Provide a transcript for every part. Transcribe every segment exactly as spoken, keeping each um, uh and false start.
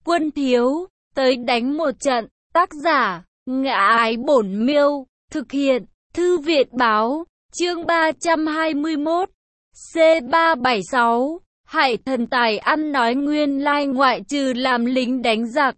Quân thiếu, tới đánh một trận. Tác giả, Ngã Ái Bổn Miêu. Thực hiện, Thư viện báo. Chương ba trăm hai mươi mốt. C ba bảy sáu. Hải thần tài ăn nói nguyên lai ngoại trừ làm lính đánh giặc.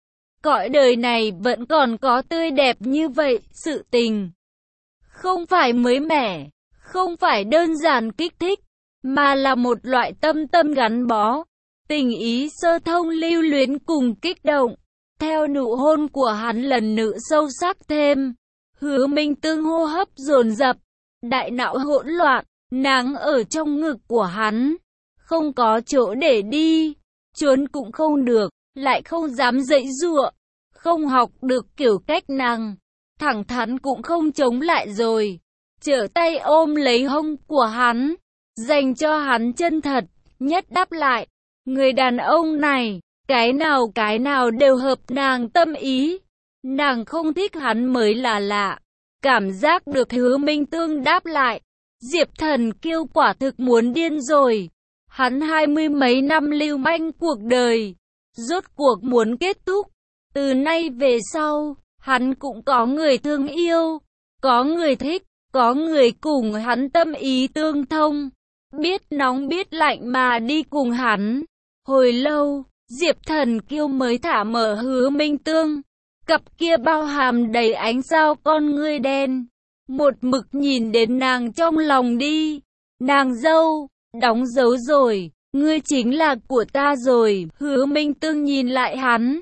Cõi đời này vẫn còn có tươi đẹp như vậy, sự tình. Không phải mới mẻ, không phải đơn giản kích thích, mà là một loại tâm tâm gắn bó. Tình ý sơ thông lưu luyến cùng kích động. Theo nụ hôn của hắn lần nữa sâu sắc thêm. Hứa Minh Tương hô hấp dồn dập, đại não hỗn loạn, nàng ở trong ngực của hắn. Không có chỗ để đi, trốn cũng không được, lại không dám giãy giụa, không học được kiểu cách nàng. Thẳng thắn cũng không chống lại rồi, trở tay ôm lấy hông của hắn, dành cho hắn chân thật nhất đáp lại. Người đàn ông này, cái nào cái nào đều hợp nàng tâm ý. Nàng không thích hắn mới là lạ. Cảm giác được Hứa Minh Tương đáp lại, Diệp Thần Kiêu quả thực muốn điên rồi. Hắn hai mươi mấy năm lưu manh cuộc đời, rốt cuộc muốn kết thúc. Từ nay về sau, hắn cũng có người thương yêu, có người thích, có người cùng hắn tâm ý tương thông, biết nóng biết lạnh mà đi cùng hắn. Hồi lâu, Diệp Thần Kiêu mới thả mở Hứa Minh Tương. Cặp kia bao hàm đầy ánh sao con ngươi đen, một mực nhìn đến nàng trong lòng đi. Nàng dâu, đóng dấu rồi, ngươi chính là của ta rồi. Hứa Minh Tương nhìn lại hắn.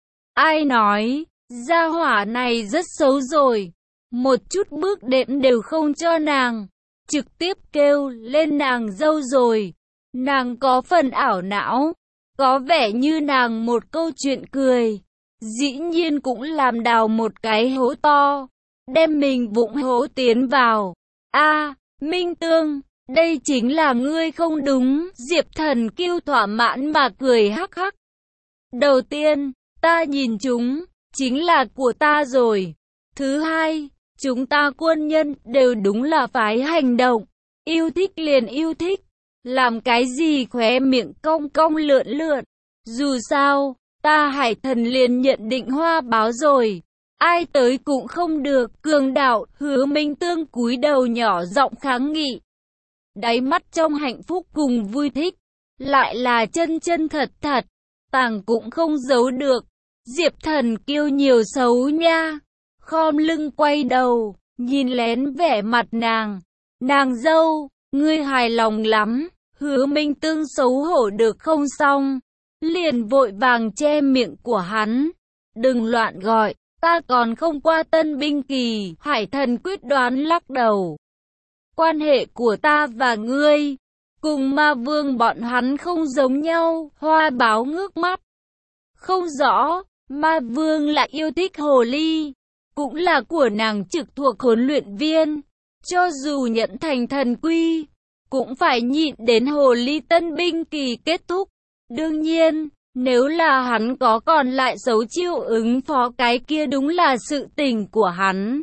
Ai nói, gia hỏa này rất xấu rồi, một chút bước đệm đều không cho nàng, trực tiếp kêu lên nàng dâu rồi. Nàng có phần ảo não, có vẻ như nàng một câu chuyện cười, dĩ nhiên cũng làm đào một cái hố to, đem mình vụng hố tiến vào. A, Minh Tương, đây chính là ngươi không đúng. Diệp Thần Kiêu thỏa mãn mà cười hắc hắc. Đầu tiên, ta nhìn chúng, chính là của ta rồi. Thứ hai, chúng ta quân nhân đều đúng là phái hành động, yêu thích liền yêu thích, làm cái gì khóe miệng cong cong lượn lượn. Dù sao, ta Hải thần liền nhận định hoa báo rồi, ai tới cũng không được. Cường đạo. Hứa Minh Tương cúi đầu nhỏ giọng kháng nghị, đáy mắt trong hạnh phúc cùng vui thích, lại là chân chân thật thật, tàng cũng không giấu được. Diệp Thần Kiêu nhiều xấu nha, khom lưng quay đầu, nhìn lén vẻ mặt nàng. Nàng dâu, ngươi hài lòng lắm. Hứa Minh Tương xấu hổ được không xong, liền vội vàng che miệng của hắn. Đừng loạn gọi, ta còn không qua tân binh kỳ. Hải thần quyết đoán lắc đầu. Quan hệ của ta và ngươi, cùng ma vương bọn hắn không giống nhau. Hoa báo ngước mắt. Không rõ, ma vương lại yêu thích hồ ly, cũng là của nàng trực thuộc huấn luyện viên. Cho dù nhận thành thần quy, cũng phải nhịn đến hồ ly tân binh kỳ kết thúc. Đương nhiên, nếu là hắn có còn lại xấu chiêu ứng phó cái kia đúng là sự tình của hắn.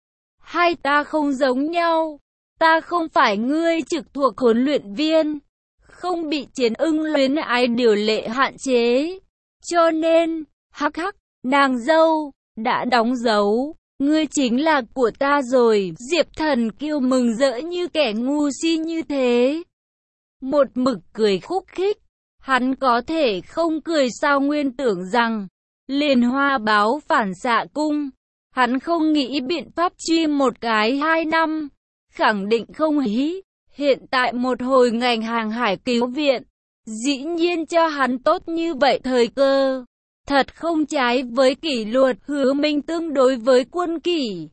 Hai ta không giống nhau. Ta không phải ngươi trực thuộc huấn luyện viên, không bị chiến ưng luyến ái điều lệ hạn chế. Cho nên, hắc hắc, nàng dâu, đã đóng dấu, ngươi chính là của ta rồi. Diệp Thần Kiêu mừng rỡ như kẻ ngu si như thế. Một mực cười khúc khích, hắn có thể không cười sao? Nguyên tưởng rằng, liền hoa báo phản xạ cung, hắn không nghĩ biện pháp truy một cái hai năm. Khẳng định không ý. Hiện tại một hồi ngành hàng hải cứu viện, dĩ nhiên cho hắn tốt như vậy thời cơ. Thật không trái với kỷ luật. Hứa Minh Tương đối với quân kỷ,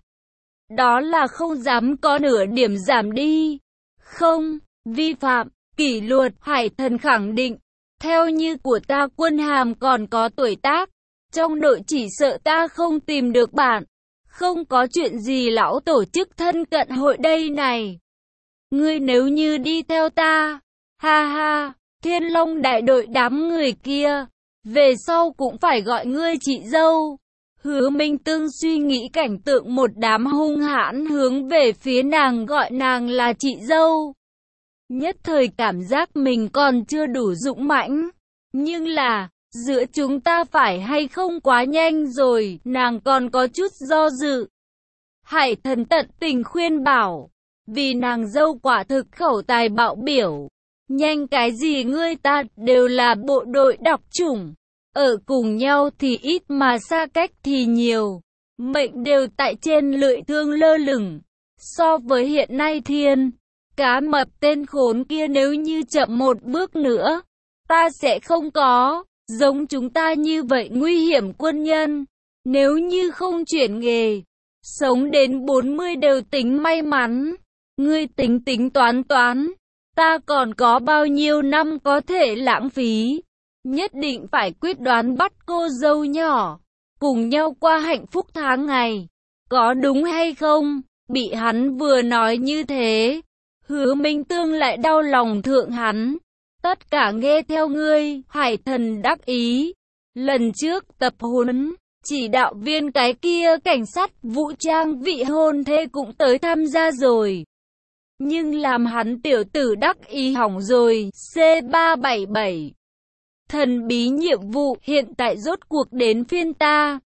đó là không dám có nửa điểm giảm đi. Không, vi phạm kỷ luật. Hải thần khẳng định, theo như của ta quân hàm còn có tuổi tác, trong đội chỉ sợ ta không tìm được bạn. Không có chuyện gì lão tổ chức thân cận hội đây này. Ngươi nếu như đi theo ta, ha ha, Thiên Long đại đội đám người kia, về sau cũng phải gọi ngươi chị dâu. Hứa Minh Tương suy nghĩ cảnh tượng một đám hung hãn hướng về phía nàng gọi nàng là chị dâu. Nhất thời cảm giác mình còn chưa đủ dũng mãnh. Nhưng là, giữa chúng ta phải hay không quá nhanh rồi, nàng còn có chút do dự. Hải Thần tận tình khuyên bảo, vì nàng dâu quả thực khẩu tài bạo biểu. Nhanh cái gì, ngươi ta đều là bộ đội đọc chủng. Ở cùng nhau thì ít mà xa cách thì nhiều. Mệnh đều tại trên lưỡi thương lơ lửng. So với hiện nay thiên, cá mập tên khốn kia nếu như chậm một bước nữa, ta sẽ không có, giống chúng ta như vậy nguy hiểm quân nhân. Nếu như không chuyển nghề, sống đến bốn mươi đều tính may mắn. Ngươi tính tính toán toán, ta còn có bao nhiêu năm có thể lãng phí. Nhất định phải quyết đoán bắt cô dâu nhỏ, cùng nhau qua hạnh phúc tháng ngày. Có đúng hay không? Bị hắn vừa nói như thế, Hứa Minh Tương lại đau lòng thượng hắn. Tất cả nghe theo ngươi, Hải Thần đắc ý. Lần trước tập huấn, chỉ đạo viên cái kia cảnh sát vũ trang vị hôn thê cũng tới tham gia rồi. Nhưng làm hắn tiểu tử đắc ý hỏng rồi. C ba bảy bảy. Thần bí nhiệm vụ hiện tại rốt cuộc đến phiên ta.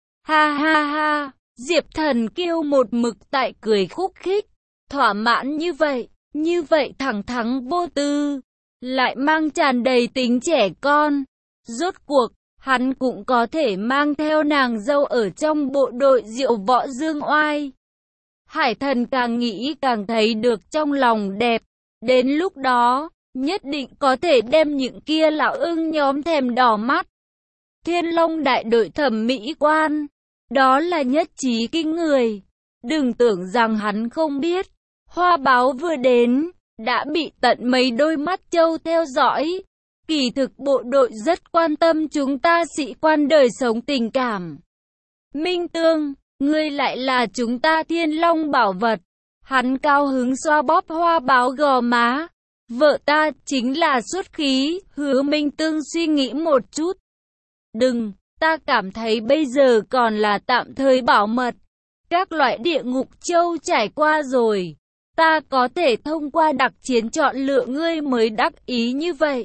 Ha ha ha. Diệp Thần kêu một mực tại cười khúc khích. Thỏa mãn như vậy, như vậy thẳng thắn vô tư, lại mang tràn đầy tính trẻ con. Rốt cuộc, hắn cũng có thể mang theo nàng dâu ở trong bộ đội diệu võ dương oai. Hải Thần càng nghĩ càng thấy được trong lòng đẹp. Đến lúc đó, nhất định có thể đem những kia lão ưng nhóm thèm đỏ mắt. Thiên Long đại đội thẩm mỹ quan, đó là nhất trí kinh người. Đừng tưởng rằng hắn không biết, Hoa Báo vừa đến, đã bị tận mấy đôi mắt trâu theo dõi. Kỳ thực bộ đội rất quan tâm chúng ta sĩ quan đời sống tình cảm. Minh Tương, ngươi lại là chúng ta Thiên Long bảo vật. Hắn cao hứng xoa bóp Hoa Báo gò má. Vợ ta chính là xuất khí. Hứa Minh Tương suy nghĩ một chút. Đừng, ta cảm thấy bây giờ còn là tạm thời bảo mật. Các loại địa ngục châu trải qua rồi, ta có thể thông qua đặc chiến chọn lựa ngươi mới đắc ý như vậy.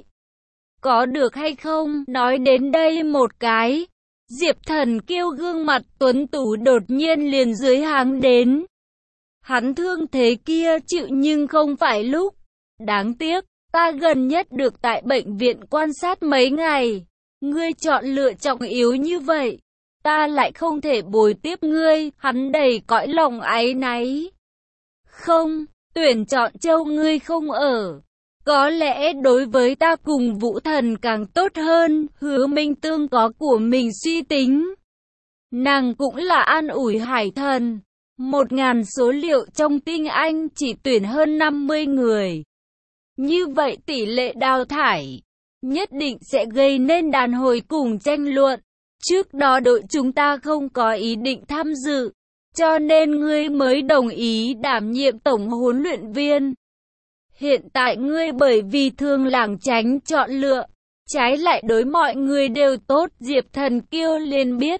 Có được hay không? Nói đến đây một cái, Diệp Thần kêu gương mặt tuấn tú đột nhiên liền dưới háng đến. Hắn thương thế kia chịu nhưng không phải lúc. Đáng tiếc, ta gần nhất được tại bệnh viện quan sát mấy ngày. Ngươi chọn lựa trọng yếu như vậy, ta lại không thể bồi tiếp ngươi. Hắn đầy cõi lòng áy náy. Không, tuyển chọn châu ngươi không ở, có lẽ đối với ta cùng Vũ Thần càng tốt hơn. Hứa Minh Tương có của mình suy tính. Nàng cũng là an ủi Hải Thần. Một ngàn số liệu trong tinh anh chỉ tuyển hơn năm mươi người. Như vậy tỷ lệ đào thải nhất định sẽ gây nên đàn hồi cùng tranh luận. Trước đó đội chúng ta không có ý định tham dự, cho nên ngươi mới đồng ý đảm nhiệm tổng huấn luyện viên. Hiện tại ngươi bởi vì thương làng tránh chọn lựa, trái lại đối mọi người đều tốt. Diệp Thần kêu liền biết.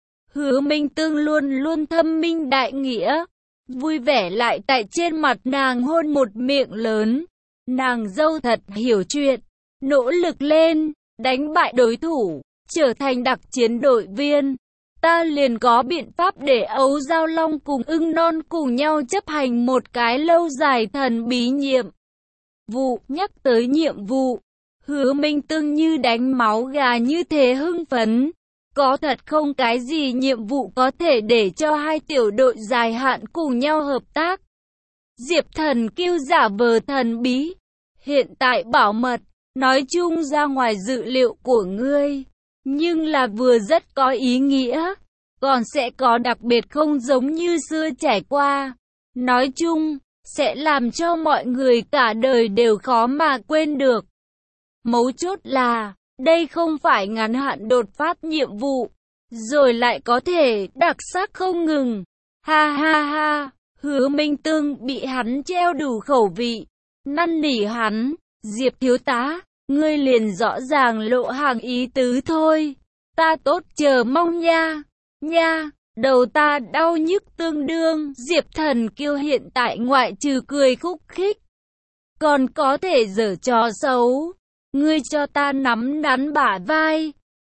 Hứa Minh Tương luôn luôn thâm minh đại nghĩa, vui vẻ lại tại trên mặt nàng hôn một miệng lớn. Nàng dâu thật hiểu chuyện, nỗ lực lên, đánh bại đối thủ, trở thành đặc chiến đội viên. Ta liền có biện pháp để Ấu Giao Long cùng ưng non cùng nhau chấp hành một cái lâu dài thần bí nhiệm vụ. Nhắc tới nhiệm vụ, Hứa Minh Tương như đánh máu gà như thế hưng phấn. Có thật không cái gì nhiệm vụ có thể để cho hai tiểu đội dài hạn cùng nhau hợp tác? Diệp Thần kêu giả vờ thần bí. Hiện tại bảo mật, nói chung ra ngoài dự liệu của ngươi, nhưng là vừa rất có ý nghĩa, còn sẽ có đặc biệt không giống như xưa trải qua. Nói chung, sẽ làm cho mọi người cả đời đều khó mà quên được. Mấu chốt là, đây không phải ngắn hạn đột phát nhiệm vụ, rồi lại có thể đặc sắc không ngừng. Ha ha ha, Hứa Minh Tương bị hắn treo đủ khẩu vị, năn nỉ hắn. Diệp thiếu tá, ngươi liền rõ ràng lộ hàng ý tứ thôi. Ta tốt chờ mong nha, nha, đầu ta đau nhức tương đương. Diệp Thần kêu hiện tại ngoại trừ cười khúc khích, còn có thể giở trò xấu. Ngươi cho ta nắm đắn bả vai,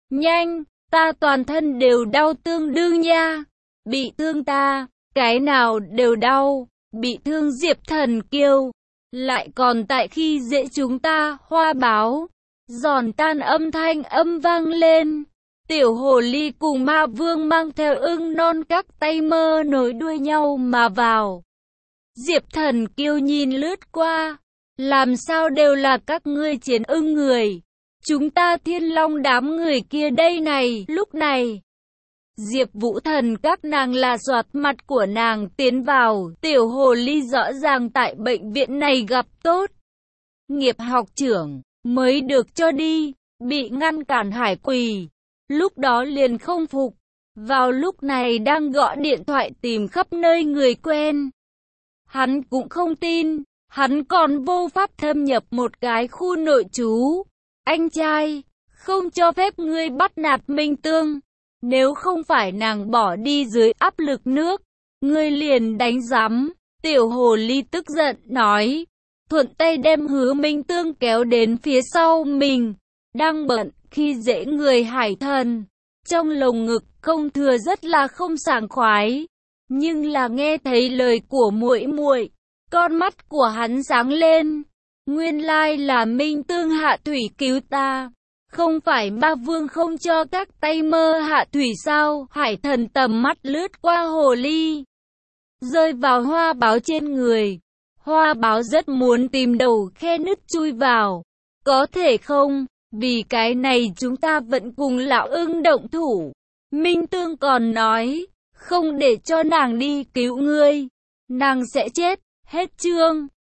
Nhanh, ta toàn thân đều đau tương đương nha. Bị thương ta, cái nào đều đau. Bị thương Diệp Thần Kiều, lại còn tại khi dễ chúng ta. Hoa báo, giòn tan âm thanh âm vang lên. Tiểu hồ ly cùng ma vương mang theo ưng non các tay mơ nối đuôi nhau mà vào. Diệp Thần Kiều nhìn lướt qua. Làm sao đều là các ngươi chiến ưng người. Chúng ta thiên long đám người kia đây này. Lúc này, Diệp Vũ Thần các nàng là soạt mặt của nàng tiến vào. Tiểu hồ ly rõ ràng tại bệnh viện này gặp tốt. Nghiệp học trưởng mới được cho đi. Bị ngăn cản hải quỳ. Lúc đó liền không phục. Vào lúc này đang gọi điện thoại tìm khắp nơi người quen. Hắn cũng không tin. Hắn còn vô pháp thâm nhập một cái khu nội trú. Anh trai, không cho phép ngươi bắt nạt Minh Tương. Nếu không phải nàng bỏ đi dưới áp lực nước, ngươi liền đánh giám. Tiểu hồ ly tức giận nói. Thuận tay đem Hứa Minh Tương kéo đến phía sau mình. Đang bận khi dễ người hải thần. Trong lồng ngực không thừa rất là không sảng khoái. Nhưng là nghe thấy lời của muội muội, con mắt của hắn sáng lên. Nguyên lai là Minh Tương hạ thủy cứu ta. Không phải ma vương không cho các tay mơ hạ thủy sao? Hải thần tầm mắt lướt qua hồ ly, rơi vào hoa báo trên người. Hoa báo rất muốn tìm đầu khe nứt chui vào. Có thể không? Vì cái này chúng ta vẫn cùng lão ưng động thủ. Minh Tương còn nói, không để cho nàng đi cứu ngươi, nàng sẽ chết. Hết chương.